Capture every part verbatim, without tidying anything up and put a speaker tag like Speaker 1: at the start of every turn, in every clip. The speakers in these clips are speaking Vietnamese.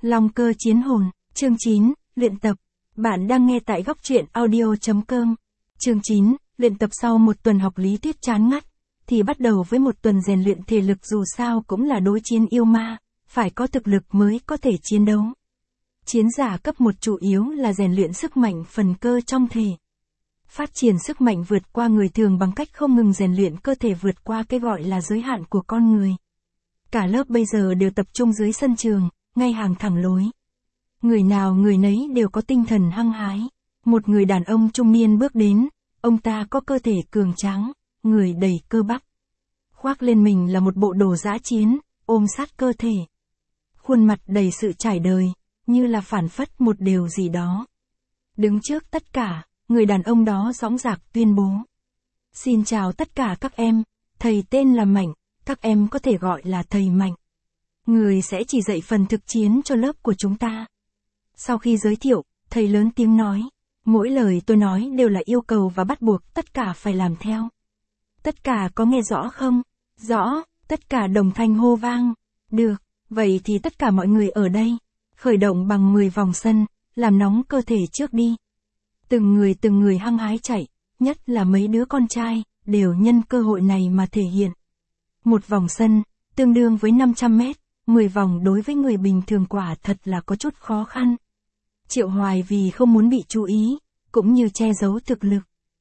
Speaker 1: Long cơ chiến hồn, chương chín, luyện tập. Bạn đang nghe tại góc truyện audio chấm com. Chương chín, luyện tập. Sau một tuần học lý thuyết chán ngắt, thì bắt đầu với một tuần rèn luyện thể lực, dù sao cũng là đối chiến yêu ma, phải có thực lực mới có thể chiến đấu. Chiến giả cấp một chủ yếu là rèn luyện sức mạnh phần cơ trong thể. Phát triển sức mạnh vượt qua người thường bằng cách không ngừng rèn luyện cơ thể vượt qua cái gọi là giới hạn của con người. Cả lớp bây giờ đều tập trung dưới sân trường, ngay hàng thẳng lối. Người nào người nấy đều có tinh thần hăng hái. Một người đàn ông trung niên bước đến, ông ta có cơ thể cường tráng, người đầy cơ bắp. Khoác lên mình là một bộ đồ dã chiến, ôm sát cơ thể. Khuôn mặt đầy sự trải đời, như là phản phất một điều gì đó. Đứng trước tất cả, người đàn ông đó dõng dạc tuyên bố. Xin chào tất cả các em, thầy tên là Mạnh, các em có thể gọi là thầy Mạnh. Người sẽ chỉ dạy phần thực chiến cho lớp của chúng ta. Sau khi giới thiệu, thầy lớn tiếng nói, mỗi lời tôi nói đều là yêu cầu và bắt buộc tất cả phải làm theo. Tất cả có nghe rõ không? Rõ, tất cả đồng thanh hô vang. Được, vậy thì tất cả mọi người ở đây, khởi động bằng mười vòng sân, làm nóng cơ thể trước đi. Từng người từng người hăng hái chạy, nhất là mấy đứa con trai, đều nhân cơ hội này mà thể hiện. Một vòng sân, tương đương với năm trăm mét, mười vòng đối với người bình thường quả thật là có chút khó khăn. Triệu Hoài vì không muốn bị chú ý, cũng như che giấu thực lực,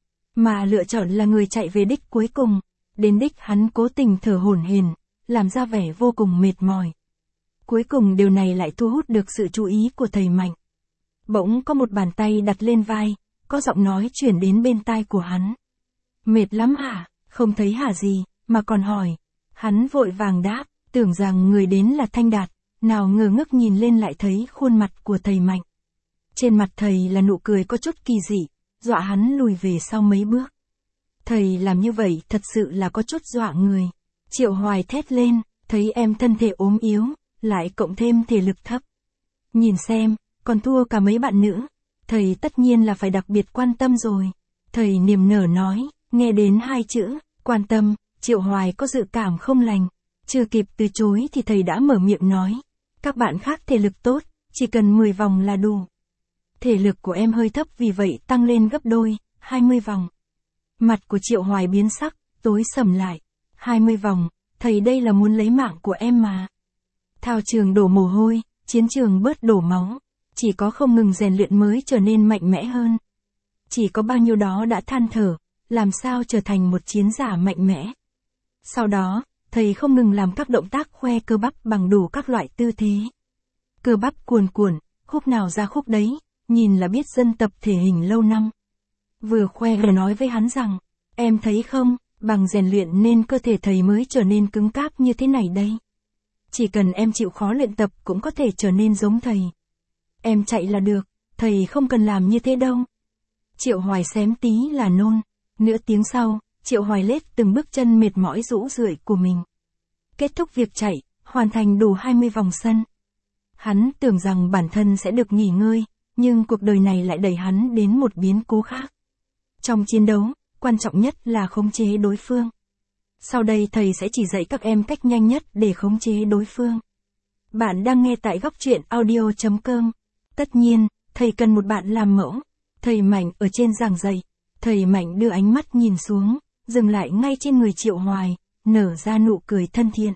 Speaker 1: mà lựa chọn là người chạy về đích cuối cùng. Đến đích hắn cố tình thở hổn hển, làm ra vẻ vô cùng mệt mỏi. Cuối cùng điều này lại thu hút được sự chú ý của thầy Mạnh. Bỗng có một bàn tay đặt lên vai, có giọng nói chuyển đến bên tai của hắn. Mệt lắm hả? Không thấy hả gì, mà còn hỏi. Hắn vội vàng đáp, tưởng rằng người đến là Thanh Đạt, nào ngờ ngước nhìn lên lại thấy khuôn mặt của thầy Mạnh. Trên mặt thầy là nụ cười có chút kỳ dị, dọa hắn lùi về sau mấy bước. Thầy làm như vậy thật sự là có chút dọa người. Triệu Hoài thét lên, thấy em thân thể ốm yếu, lại cộng thêm thể lực thấp. Nhìn xem, còn thua cả mấy bạn nữ. Thầy tất nhiên là phải đặc biệt quan tâm rồi. Thầy niềm nở nói, nghe đến hai chữ, quan tâm, Triệu Hoài có dự cảm không lành. Chưa kịp từ chối thì thầy đã mở miệng nói. Các bạn khác thể lực tốt, chỉ cần mười vòng là đủ. Thể lực của em hơi thấp vì vậy tăng lên gấp đôi, hai mươi vòng. Mặt của Triệu Hoài biến sắc, tối sầm lại. hai mươi vòng, thầy đây là muốn lấy mạng của em mà. Thao trường đổ mồ hôi, chiến trường bớt đổ máu. Chỉ có không ngừng rèn luyện mới trở nên mạnh mẽ hơn. Chỉ có bao nhiêu đó đã than thở, làm sao trở thành một chiến giả mạnh mẽ. Sau đó, thầy không ngừng làm các động tác khoe cơ bắp bằng đủ các loại tư thế. Cơ bắp cuồn cuộn, khúc nào ra khúc đấy, nhìn là biết dân tập thể hình lâu năm. Vừa khoe vừa nói với hắn rằng, em thấy không, bằng rèn luyện nên cơ thể thầy mới trở nên cứng cáp như thế này đây. Chỉ cần em chịu khó luyện tập cũng có thể trở nên giống thầy. Em chạy là được, thầy không cần làm như thế đâu. Triệu Hoài xém tí là nôn. Nửa tiếng sau, Triệu Hoài lết từng bước chân mệt mỏi rũ rượi của mình. Kết thúc việc chạy, hoàn thành đủ hai mươi vòng sân. Hắn tưởng rằng bản thân sẽ được nghỉ ngơi, nhưng cuộc đời này lại đẩy hắn đến một biến cố khác. Trong chiến đấu, quan trọng nhất là khống chế đối phương. Sau đây thầy sẽ chỉ dạy các em cách nhanh nhất để khống chế đối phương. Bạn đang nghe tại góc truyện audio chấm com. Tất nhiên, thầy cần một bạn làm mẫu. Thầy Mạnh ở trên giảng dạy. Thầy Mạnh đưa ánh mắt nhìn xuống, dừng lại ngay trên người Triệu Hoài, nở ra nụ cười thân thiện.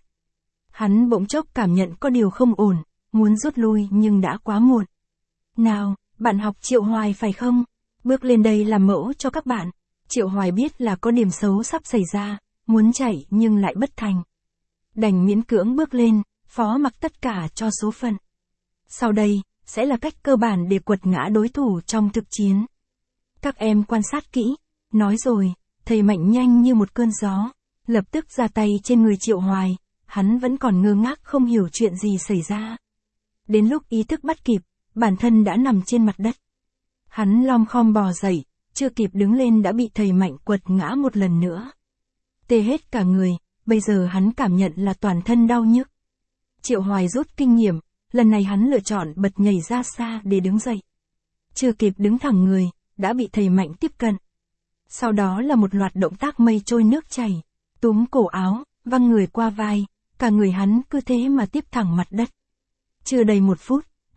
Speaker 1: Hắn bỗng chốc cảm nhận có điều không ổn, muốn rút lui nhưng đã quá muộn. Nào, bạn học Triệu Hoài phải không? Bước lên đây làm mẫu cho các bạn. Triệu Hoài biết là có điểm xấu sắp xảy ra, muốn chạy nhưng lại bất thành. Đành miễn cưỡng bước lên, phó mặc tất cả cho số phận. Sau đây, sẽ là cách cơ bản để quật ngã đối thủ trong thực chiến. Các em quan sát kỹ. Nói rồi, thầy Mạnh nhanh như một cơn gió, lập tức ra tay trên người Triệu Hoài. Hắn vẫn còn ngơ ngác không hiểu chuyện gì xảy ra. Đến lúc ý thức bắt kịp, bản thân đã nằm trên mặt đất. Hắn lom khom bò dậy, chưa kịp đứng lên đã bị thầy Mạnh quật ngã một lần nữa. Tê hết cả người, bây giờ hắn cảm nhận là toàn thân đau nhức. Triệu Hoài rút kinh nghiệm, lần này hắn lựa chọn bật nhảy ra xa để đứng dậy. Chưa kịp đứng thẳng người, đã bị thầy Mạnh tiếp cận. Sau đó là một loạt động tác mây trôi nước chảy, túm cổ áo, văng người qua vai, cả người hắn cứ thế mà tiếp thẳng mặt đất. Chưa đầy một phút,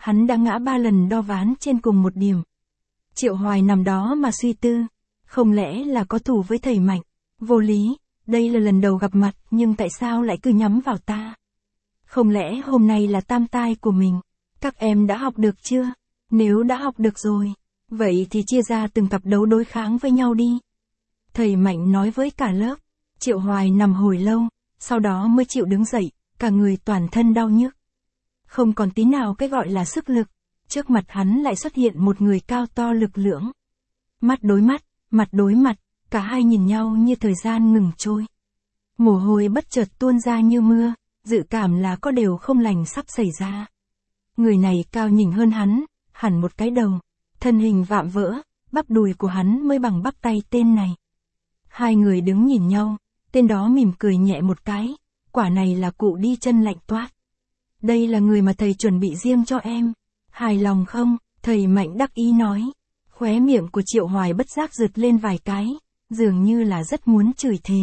Speaker 1: Hắn đã ngã ba lần đo ván trên cùng một điểm. Triệu Hoài nằm đó mà suy tư. Không lẽ là có thù với thầy Mạnh? Vô lý, đây là lần đầu gặp mặt nhưng tại sao lại cứ nhắm vào ta? Không lẽ hôm nay là tam tai của mình? Các em đã học được chưa? Nếu đã học được rồi, vậy thì chia ra từng cặp đấu đối kháng với nhau đi. Thầy Mạnh nói với cả lớp. Triệu Hoài nằm hồi lâu, sau đó mới chịu đứng dậy, cả người toàn thân đau nhức. Không còn tí nào cái gọi là sức lực, trước mặt hắn lại xuất hiện một người cao to lực lưỡng. Mắt đối mắt, mặt đối mặt, cả hai nhìn nhau như thời gian ngừng trôi. Mồ hôi bất chợt tuôn ra như mưa, dự cảm là có điều không lành sắp xảy ra. Người này cao nhỉnh hơn hắn, hẳn một cái đầu, thân hình vạm vỡ, bắp đùi của hắn mới bằng bắp tay tên này. Hai người đứng nhìn nhau, tên đó mỉm cười nhẹ một cái, quả này là cụ đi chân lạnh toát. Đây là người mà thầy chuẩn bị riêng cho em, hài lòng không? Thầy Mạnh đắc ý nói. Khóe miệng của Triệu Hoài bất giác rượt lên vài cái, dường như là rất muốn chửi thề.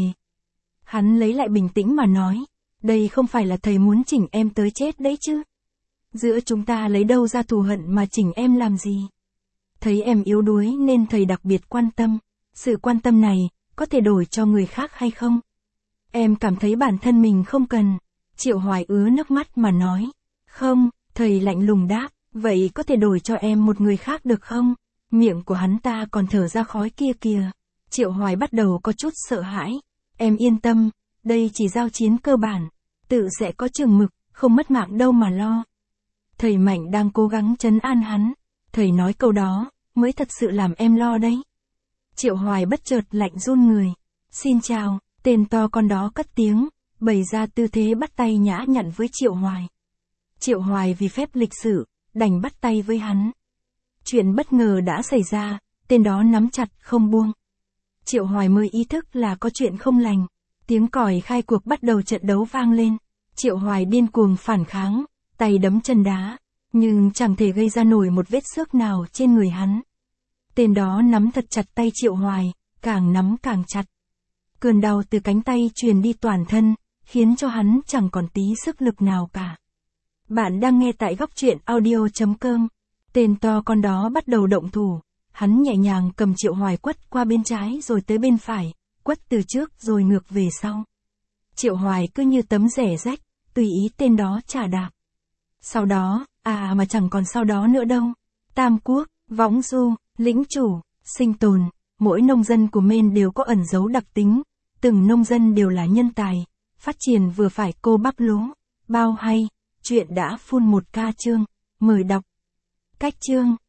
Speaker 1: Hắn lấy lại bình tĩnh mà nói, đây không phải là thầy muốn chỉnh em tới chết đấy chứ. Giữa chúng ta lấy đâu ra thù hận mà chỉnh em làm gì? Thấy em yếu đuối nên thầy đặc biệt quan tâm. Sự quan tâm này, có thể đổi cho người khác hay không? Em cảm thấy bản thân mình không cần. Triệu Hoài ứa nước mắt mà nói. Không, thầy lạnh lùng đáp, vậy có thể đổi cho em một người khác được không? Miệng của hắn ta còn thở ra khói kia kìa. Triệu Hoài bắt đầu có chút sợ hãi. Em yên tâm, đây chỉ giao chiến cơ bản. Tự sẽ có chừng mực, không mất mạng đâu mà lo. Thầy Mạnh đang cố gắng trấn an hắn. Thầy nói câu đó, mới thật sự làm em lo đấy. Triệu Hoài bất chợt lạnh run người. Xin chào, tên to con đó cất tiếng, bày ra tư thế bắt tay nhã nhặn với Triệu Hoài. Triệu Hoài vì phép lịch sự, đành bắt tay với hắn. Chuyện bất ngờ đã xảy ra, tên đó nắm chặt không buông. Triệu Hoài mới ý thức là có chuyện không lành. Tiếng còi khai cuộc bắt đầu trận đấu vang lên. Triệu Hoài điên cuồng phản kháng, tay đấm chân đá, nhưng chẳng thể gây ra nổi một vết xước nào trên người hắn. Tên đó nắm thật chặt tay Triệu Hoài, càng nắm càng chặt. Cơn đau từ cánh tay truyền đi toàn thân, khiến cho hắn chẳng còn tí sức lực nào cả. Bạn đang nghe tại góc truyện audio chấm com. Tên to con đó bắt đầu động thủ. Hắn nhẹ nhàng cầm Triệu Hoài quất qua bên trái rồi tới bên phải, quất từ trước rồi ngược về sau. Triệu Hoài cứ như tấm rẻ rách, tùy ý tên đó chà đạp. Sau đó, à mà chẳng còn sau đó nữa đâu. Tam Quốc, Võng Du, Lĩnh Chủ, Sinh Tồn, mỗi nông dân của Maine đều có ẩn dấu đặc tính. Từng nông dân đều là nhân tài, phát triển vừa phải cô bắp lúa. Bao hay, chuyện đã full một ca chương, mời đọc. Cách chương.